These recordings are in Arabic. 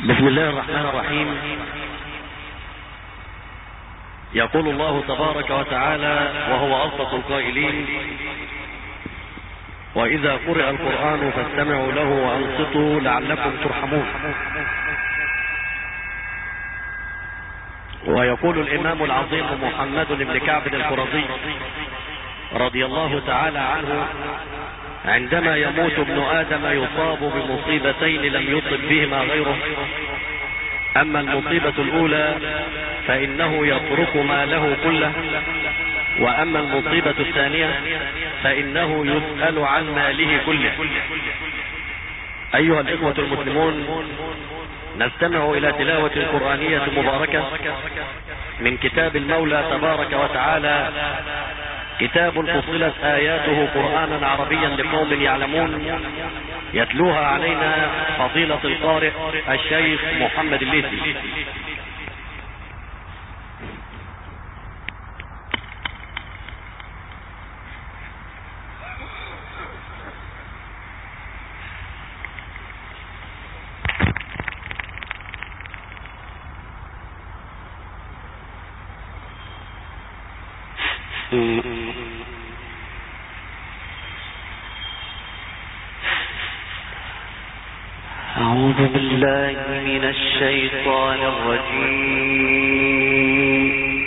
بسم الله الرحمن الرحيم. يقول الله تبارك وتعالى وهو أصدق القائلين: وإذا قرئ القرآن فاستمعوا له وأنصتوا لعلكم ترحمون. ويقول الإمام العظيم محمد بن كعب القرظي رضي الله تعالى عنه: عندما يموت ابن آدم يصاب بمصيبتين لم يصب بهما غيره، أما المصيبة الأولى فإنه يترك ماله كله، وأما المصيبة الثانية فإنه يسأل عن ماله كله. أيها الإخوة المسلمون، نستمع إلى تلاوة قرآنية مباركة من كتاب المولى تبارك وتعالى، كتاب فصلت آياته قرآنا عربيا لقوم يعلمون، يتلوها علينا فضيلة القارئ الشيخ محمد الليثي. أعوذ بالله من الشيطان الرجيم.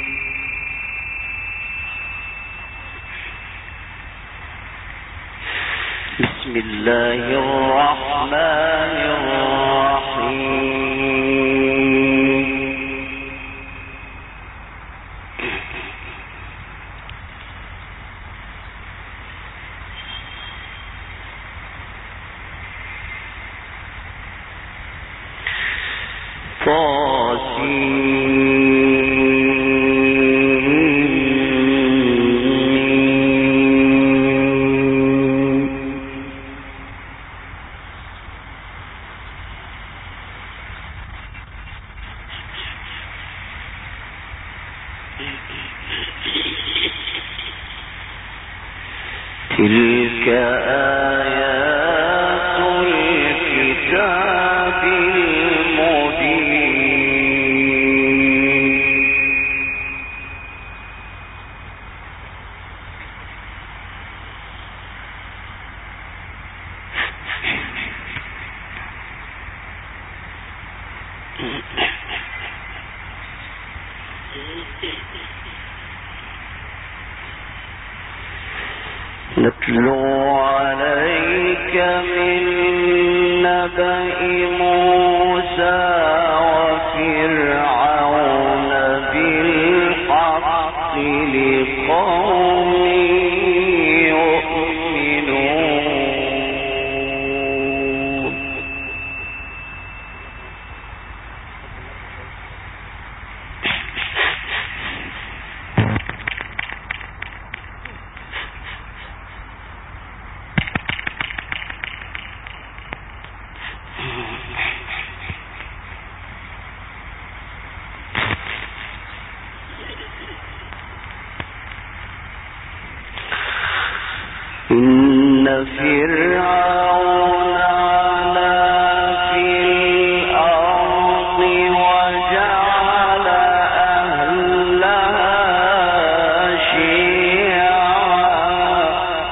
بسم الله الرحمن الرحيم. تلك آيات الكتاب المبين. نتلو عليك من نبأ موسى وفرعون بالحق لقوم يؤمنون. إن فرعون علا في الأرض وجعل أهلها شيعا.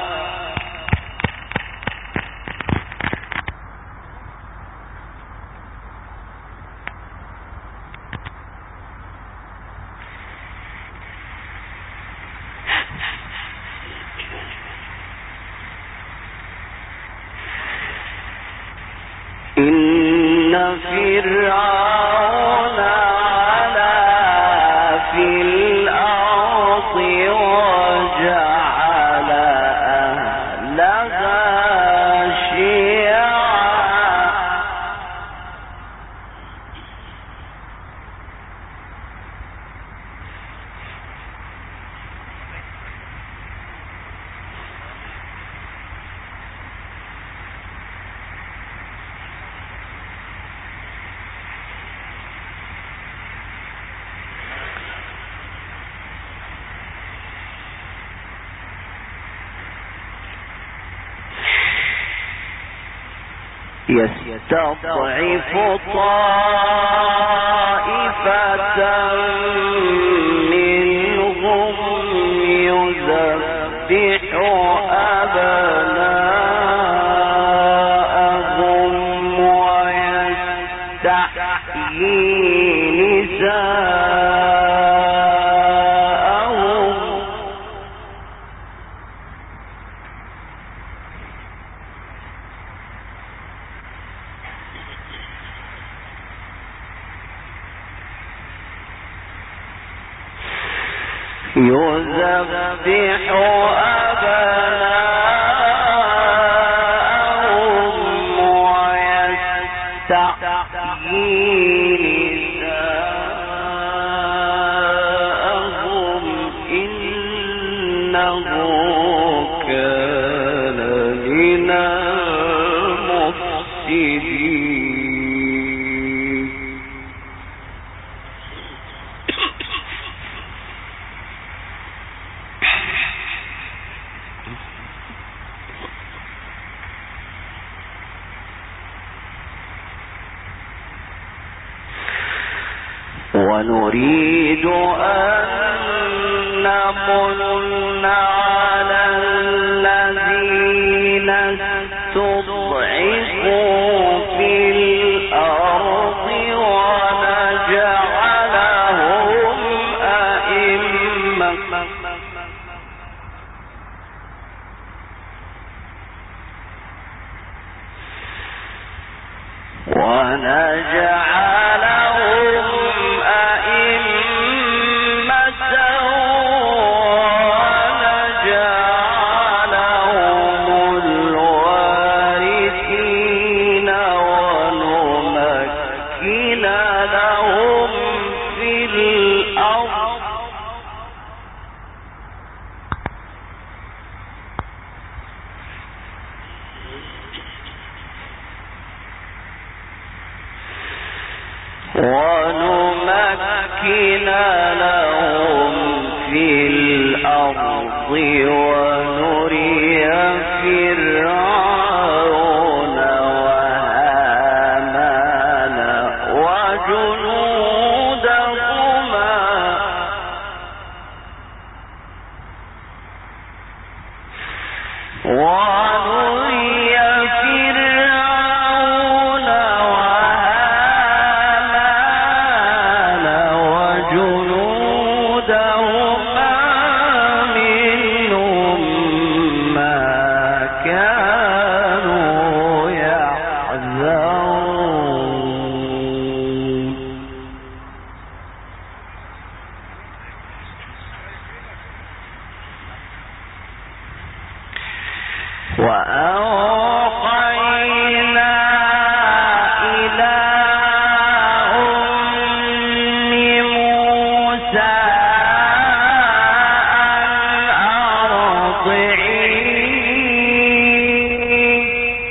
إن فرعون علا في الأرض وجعل أهلها شيعا. يستضعف طائفة منهم يذبح أبناءهم ويستحيي نساءهم يذبح أبناءهم ويستحيي نساءهم إنه كان من المفسدين. ونريد أن نمن على الذين استضعفوا في الأرض ونجعلهم أئمة ونمكن لهم في الأرض ونري فرعون وهامان وجنودهما منهم ما كانوا يحذرون. وأوحينا إلى أم موسى أن أرضعيه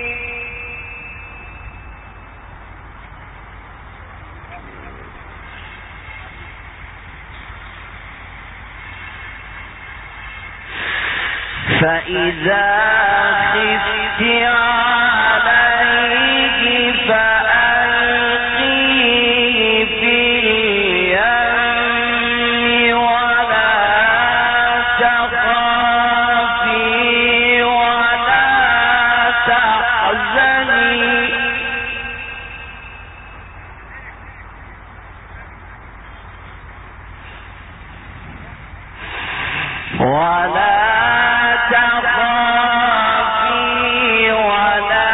فإذا خفت عليه فألقيه في اليم ولا تخافي ولا تحزني ولا تخافي ولا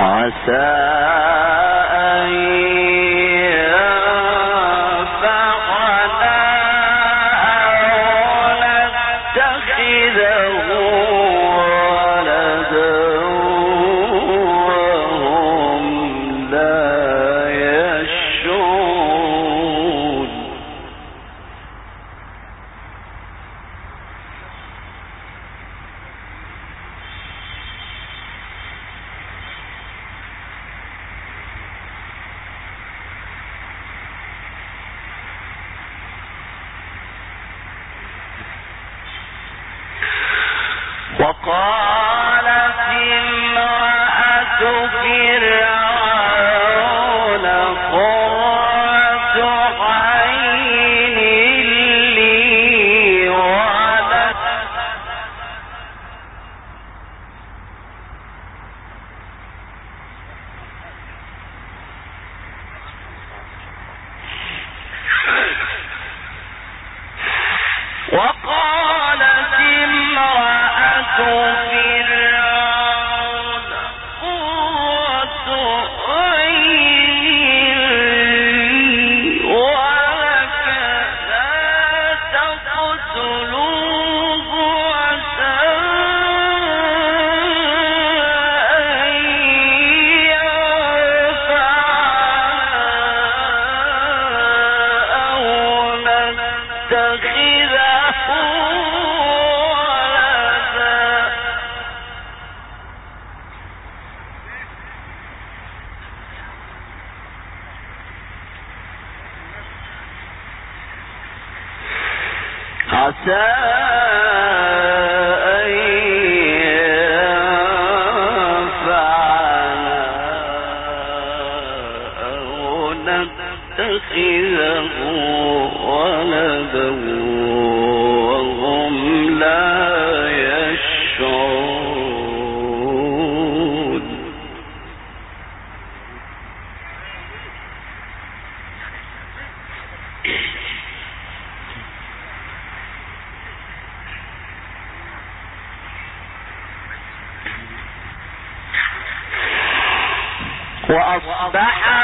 وأصبح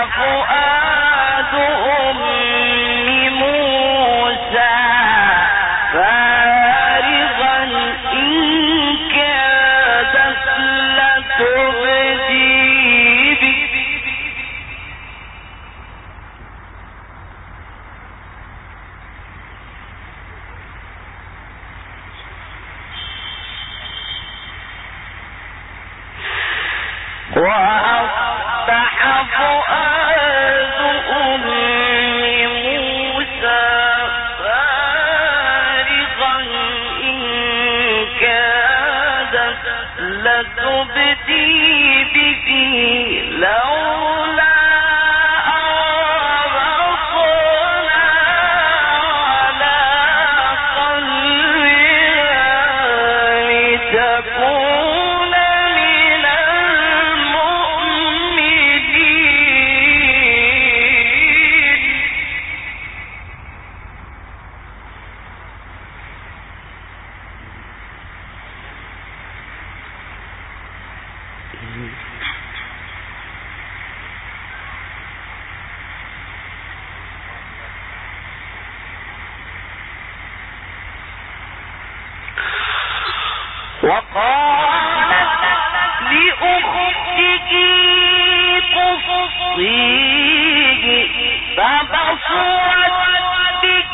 فؤاد أم موسى فارغا إن كادت لتبدي به فؤاد أم موسى فارغا إن كادت لتبدي به لولا أربطنا على قلبها لتكون من وقالت لأختك قصيه فبصرت به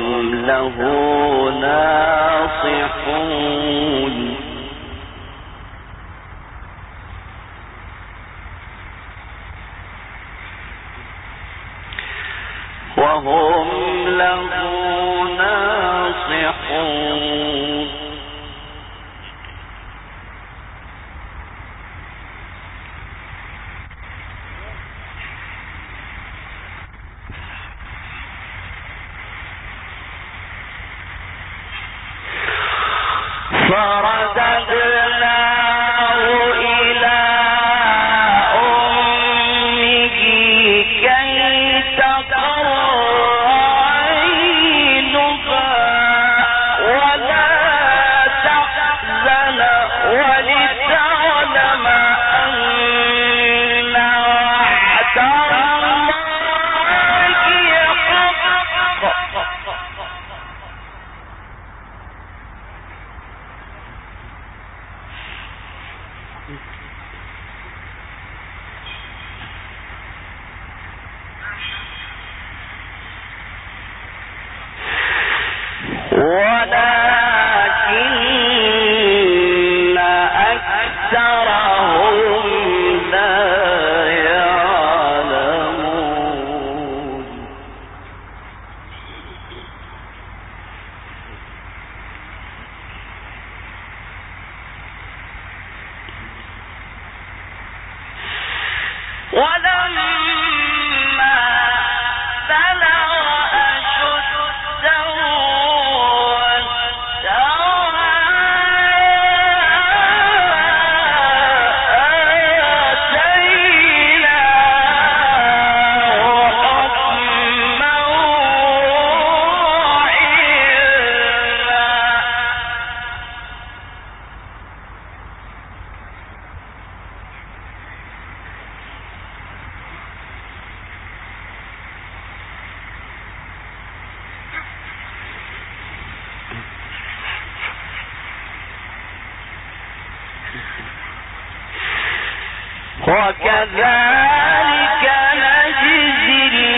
له ناصحون وهم له ناصحون فرددناه إلى أمه كي تقر عينها ولا تحزن ولتعلم أن وعد الله حق ولكن أكثرهم لا يعلمون ولما بلغ أشده واستوى آتيناه حكما وكذلك نجزي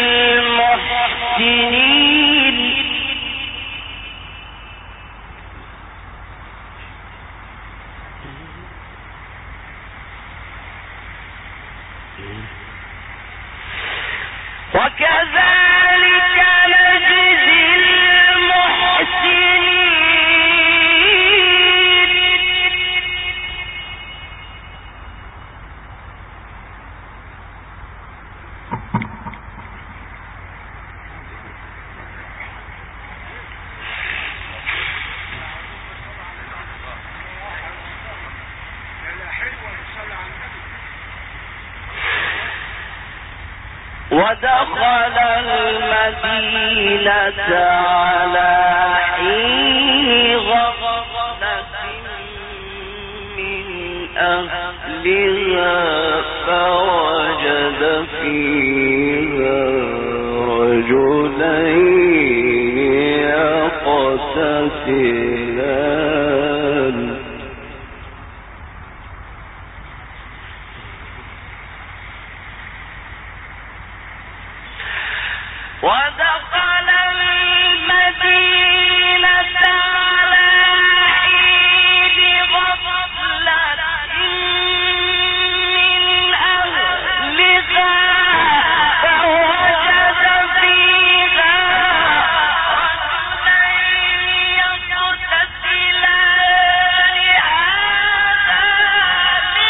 المحسنين وكذلك نجزي المحسنين ودخل المدينة على حين غفلة من أهلها فوجد فيها رجلين يقتتلان ودخل المدينة على حين غفلة من أهلها فوجد فيها رجلين يقتتلان هذا من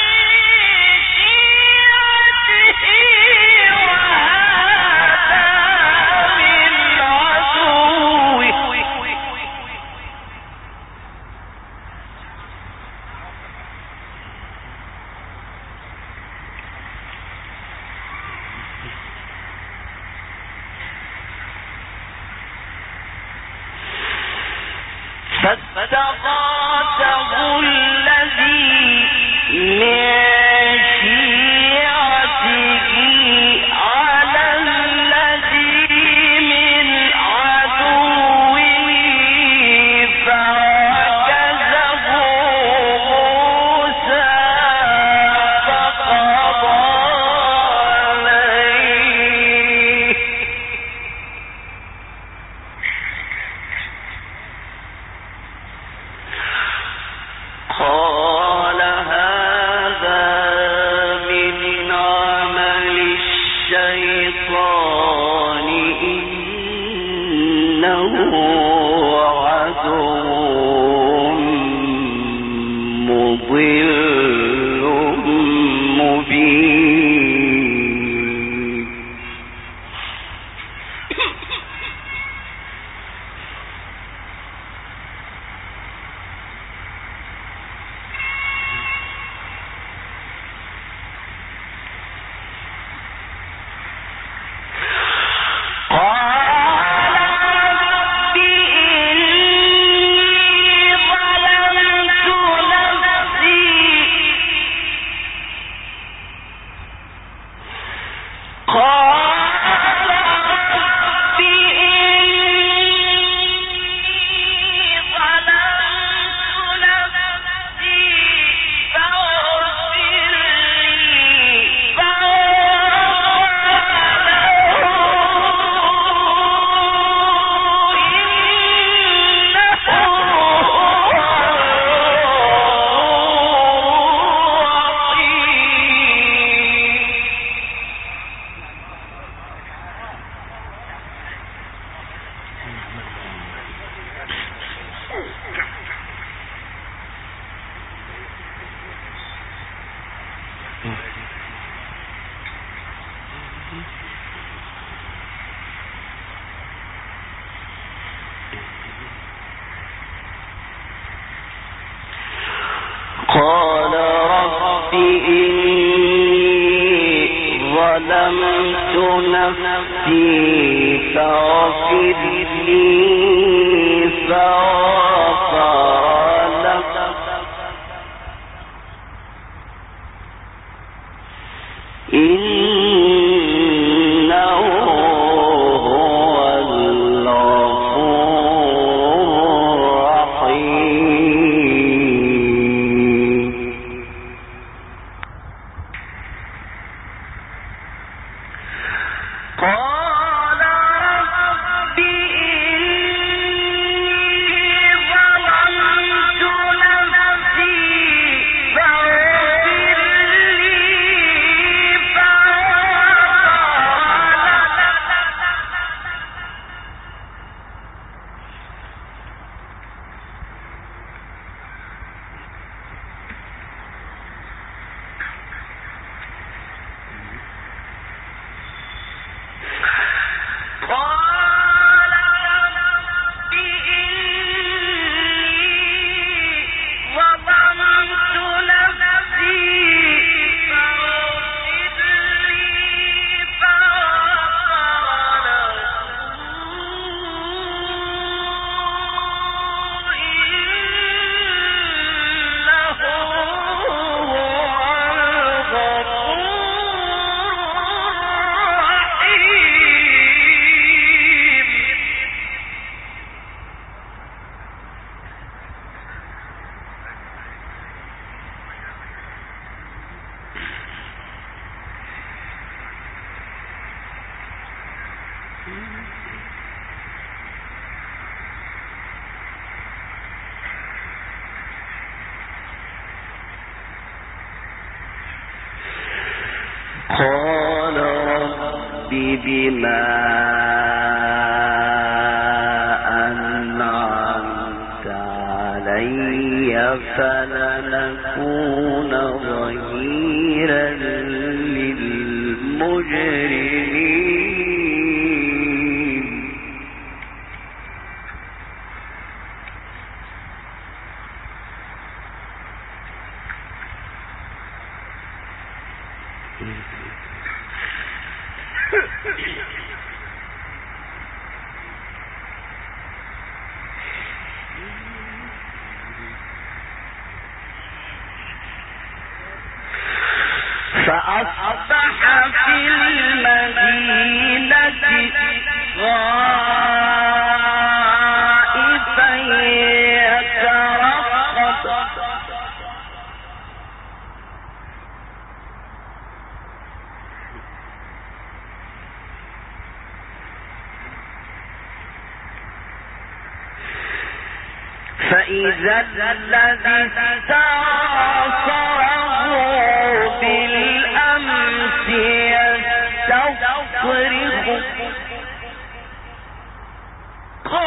شيعته وهذا من عدوه فاستغاثه الذي من شيعته على الذي من عدوه فوكزه موسى فقضى عليه قال رب إني ظلمت نفسي فاغفر لي فغفر له إنه هو الغفور الرحيم. قال رب إني ظلمت نفسي فاغفر لي قال رب بما أنعمت علي فلنكون ظهيرا للمجرمين. فأصبح في المدينة خائفا يترقب فإذا الذي استعصره بالأمس يستصرخ قال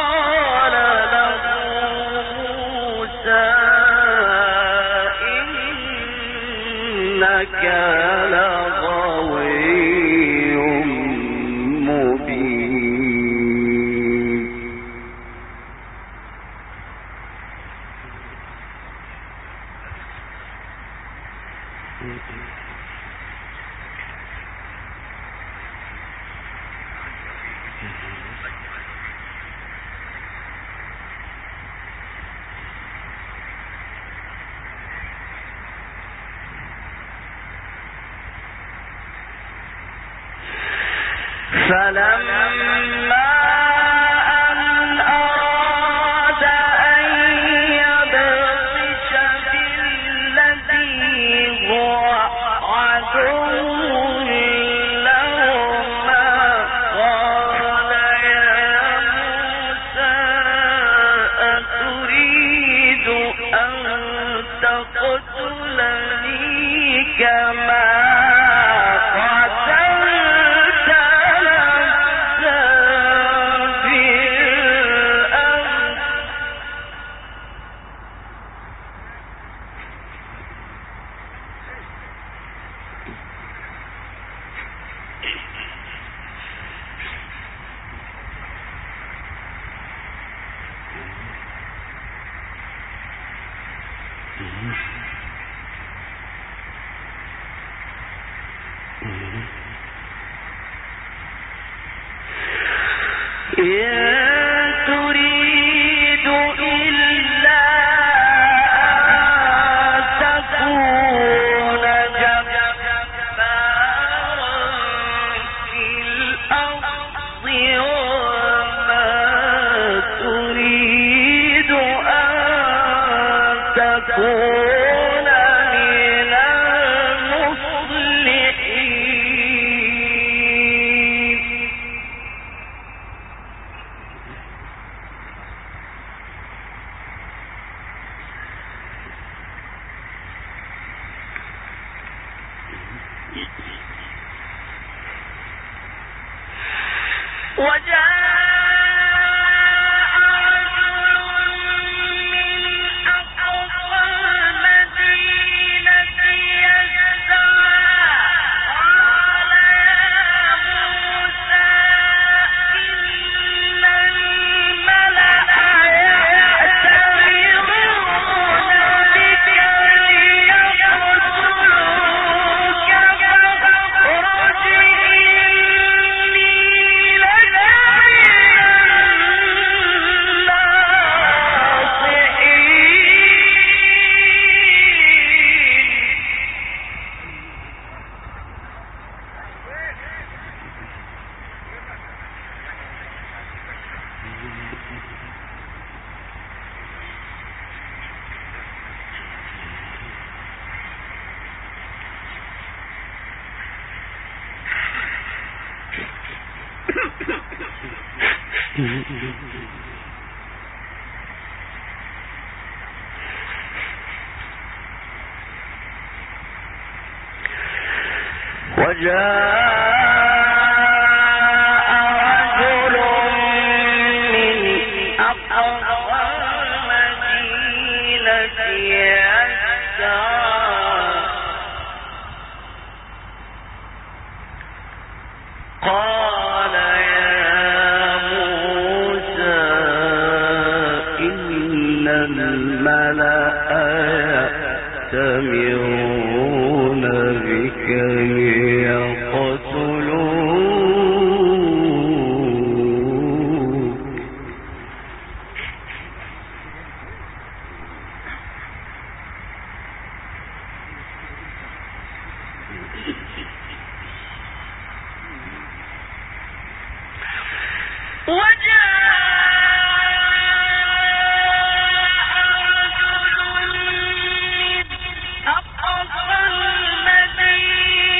أقصى المدينة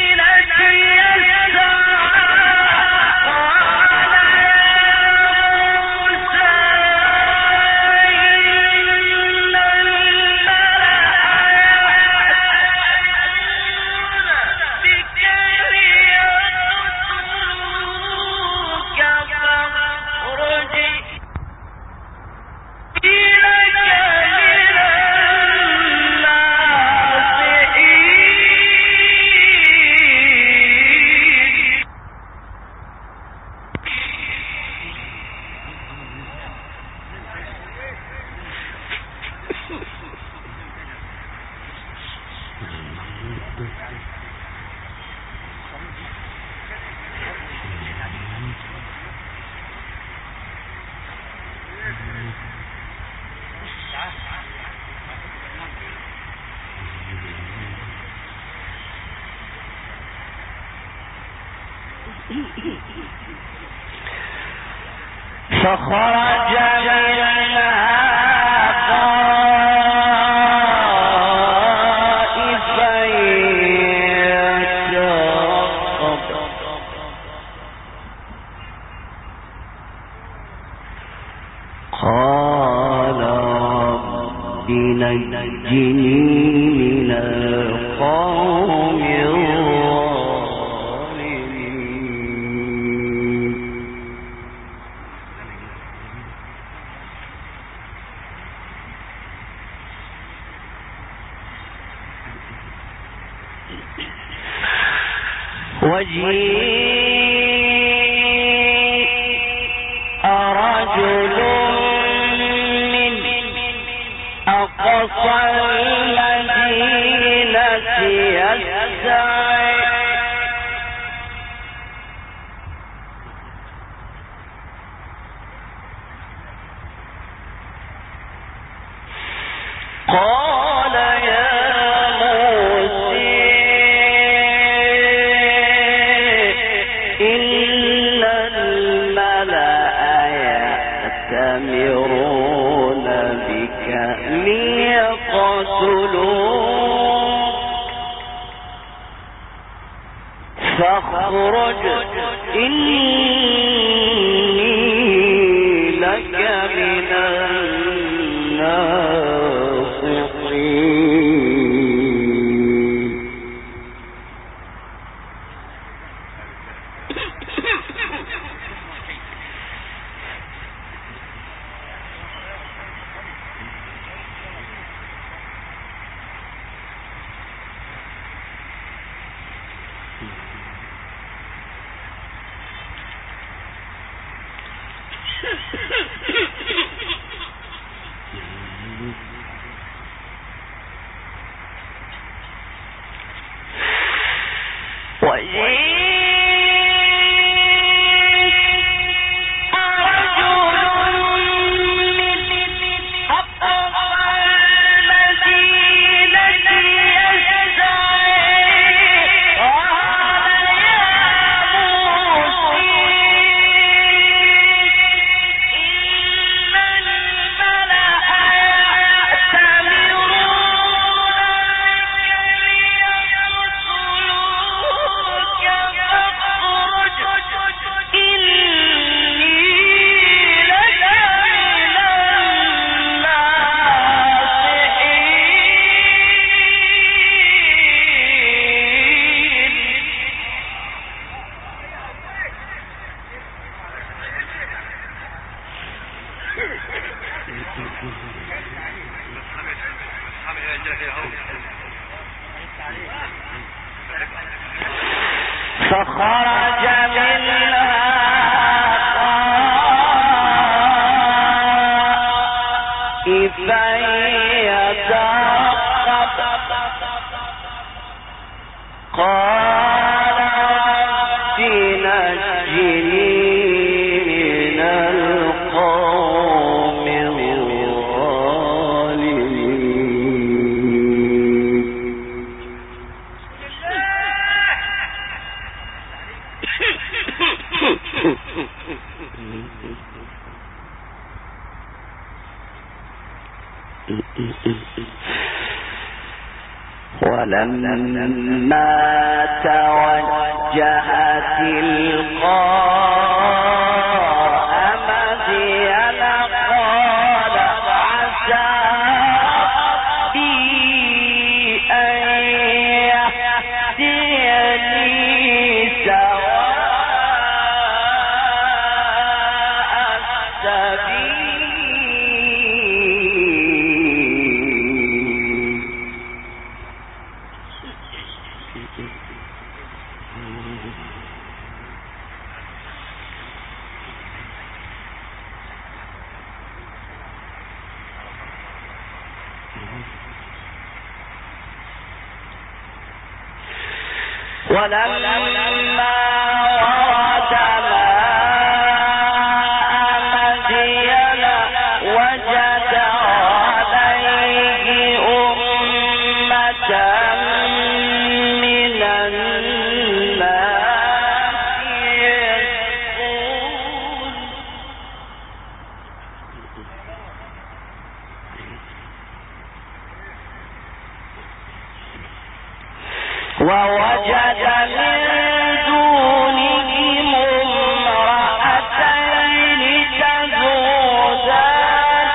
فخرج منها خائفا يترقب قال رب نجني من القوم وجيء رجل من أقصى المدينة يسعى قال يا موسى إن الملأ يأتمرون بك ليقتلوك فاخرج إني لك من الناصحين فخرج منها خائفا يترقب قال رب نجني من القوم الظالمين ولما توجه تلقاء مدين قال عسى ربي أن يهديني سواء السبيل ولما ورد ماء مدين وجد عليه أمة من الناس ووجد من دونهم امرأتين تذودان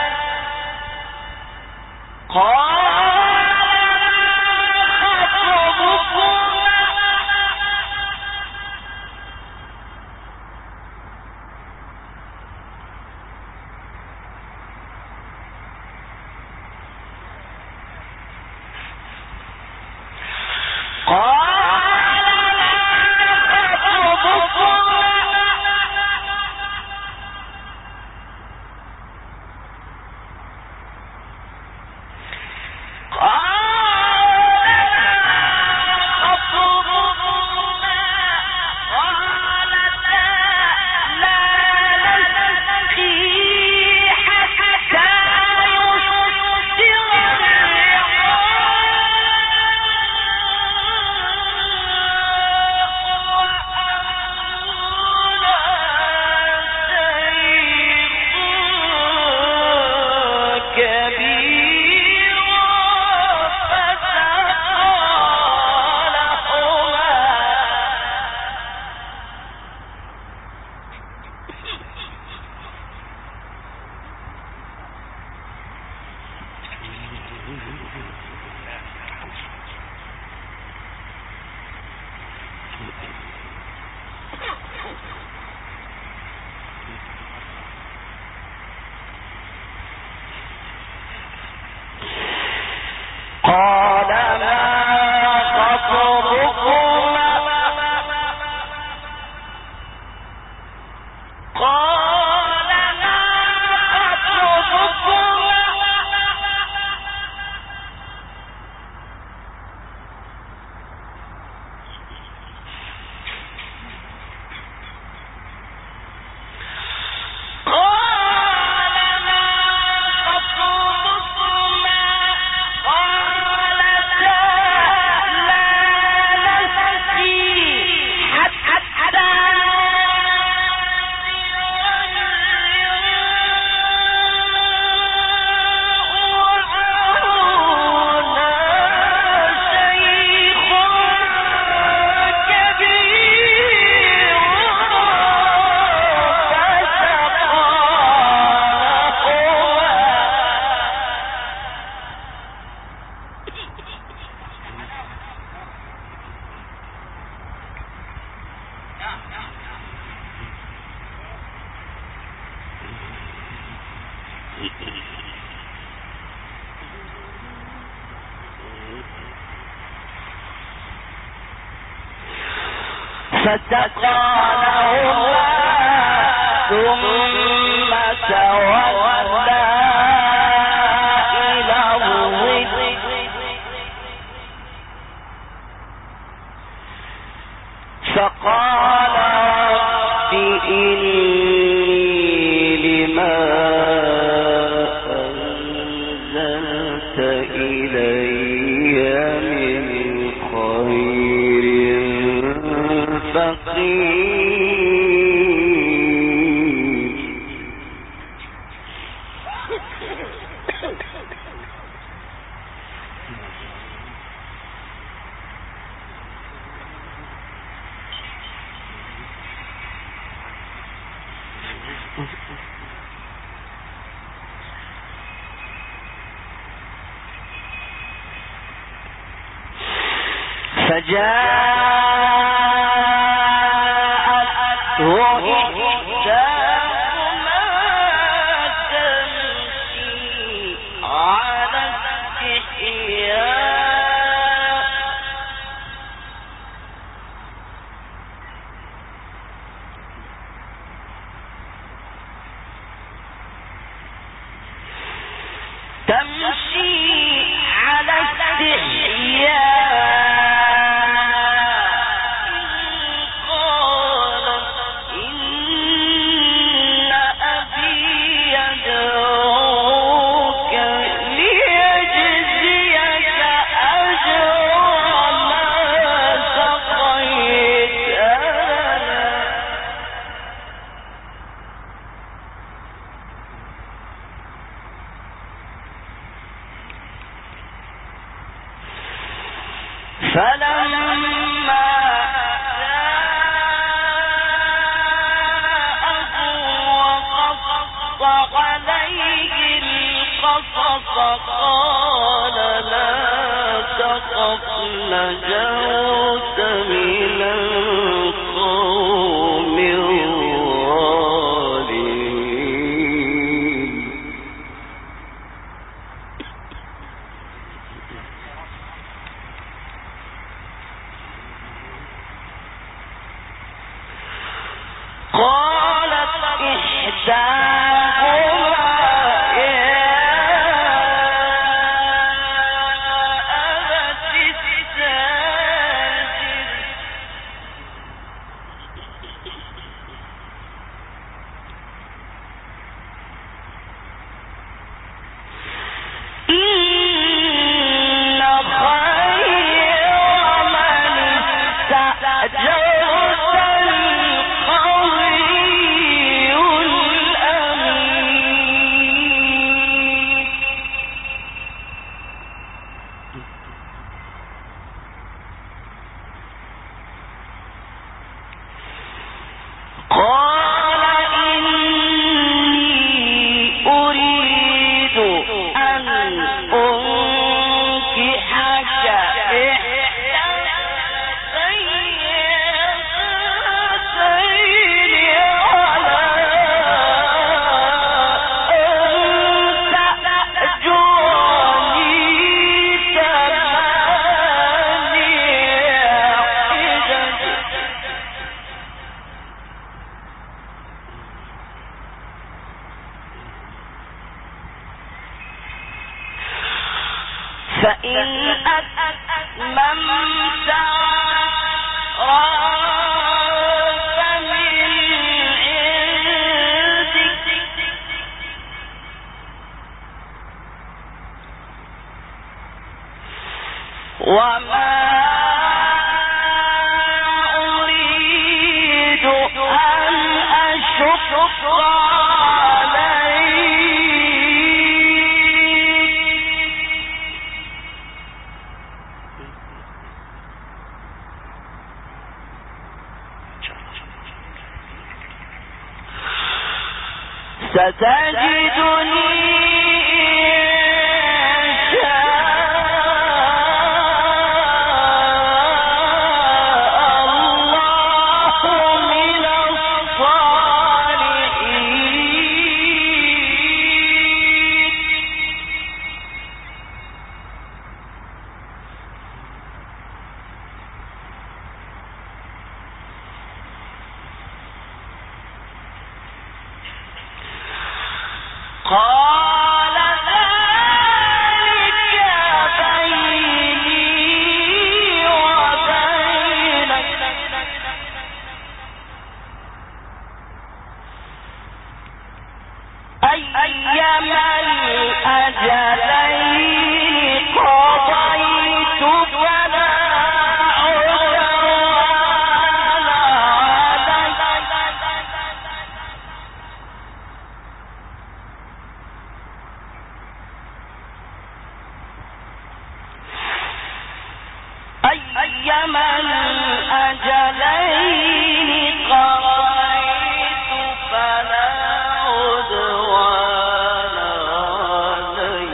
قال فسقى لهما ثم تولى إلى الظل فقال رب إني لما أنزلت إلي من خير فقير فجاءته إحداهما تمشي على استحياء قال لا تخف نجوت من القوم الظالمين. قالت إحداهما فإن أتممت فمن عندك وما أريد أن أشق ستجدني إن شاء الله من قال ذلك بيني وبينك أيما الأجلين قضيت فلا أيما الأجلين قضيت فلا عدوان علي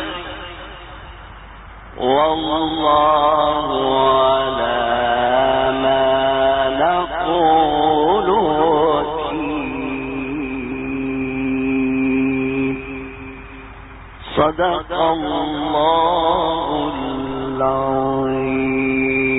والله على ما نقول وكيل. صدق الله العظيم.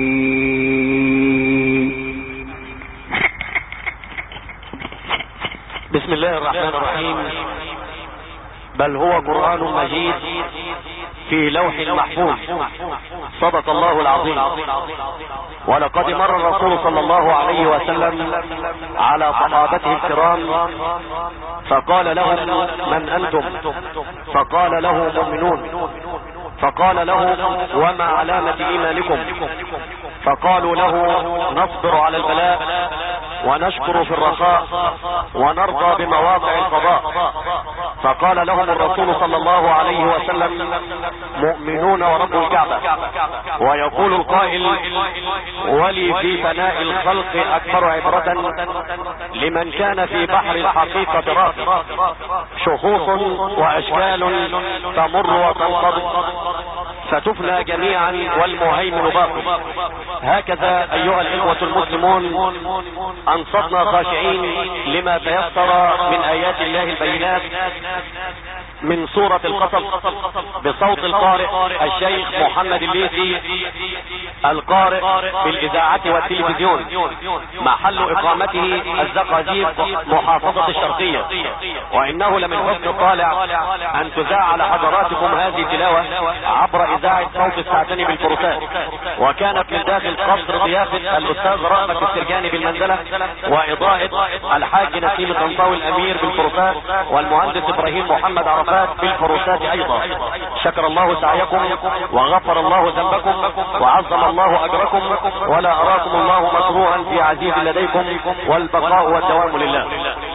بسم الله الرحمن الرحيم. بل هو قرآن مجيد في لوح محفوظ. صدق الله العظيم. ولقد مر الرسول صلى الله عليه وسلم على صحابته الكرام فقال لهم: من أنتم؟ فقال له: مؤمنون. فقال له: وما علامة إيمانكم؟ فقالوا له: نصبر على البلاء ونشكر في الرخاء ونرضى بمواقع القضاء. فقال لهم الرسول صلى الله عليه وسلم: مؤمنون ورب الكعبة. ويقول القائل: ولي في فناء الخلق اكبر عبرة لمن كان في بحر الحقيقة راكب، شخوص واشكال تمر وتنقضي فتفنى جميعا والمهيمن باقي. هكذا ايها الاخوة المسلمون انصتنا خاشعين لما تيسر من ايات الله البينات من سورة القصص بصوت القارئ الشيخ محمد الليثي القارئ بالاذاعة والتلفزيون، محل اقامته الزقازيق محافظة الشرقية. وانه لمن حسن الطالع ان تذاع على حضراتكم هذه التلاوة عبر اذاعة صوت الساعتين بالفرسان. وكانت من داخل قصر ضيافة الاستاذ رأفت السرجاني بالمنزلة، واضاءة الحاج نسيم الطنطاوي الامير بالفرسان، والمهندس ابراهيم محمد عرفات بالفروسات ايضا. شكر الله سعيكم وغفر الله ذنبكم وعظم الله اجركم، ولا اراكم الله مكروها في عزيز لديكم، والبقاء والدوام لله.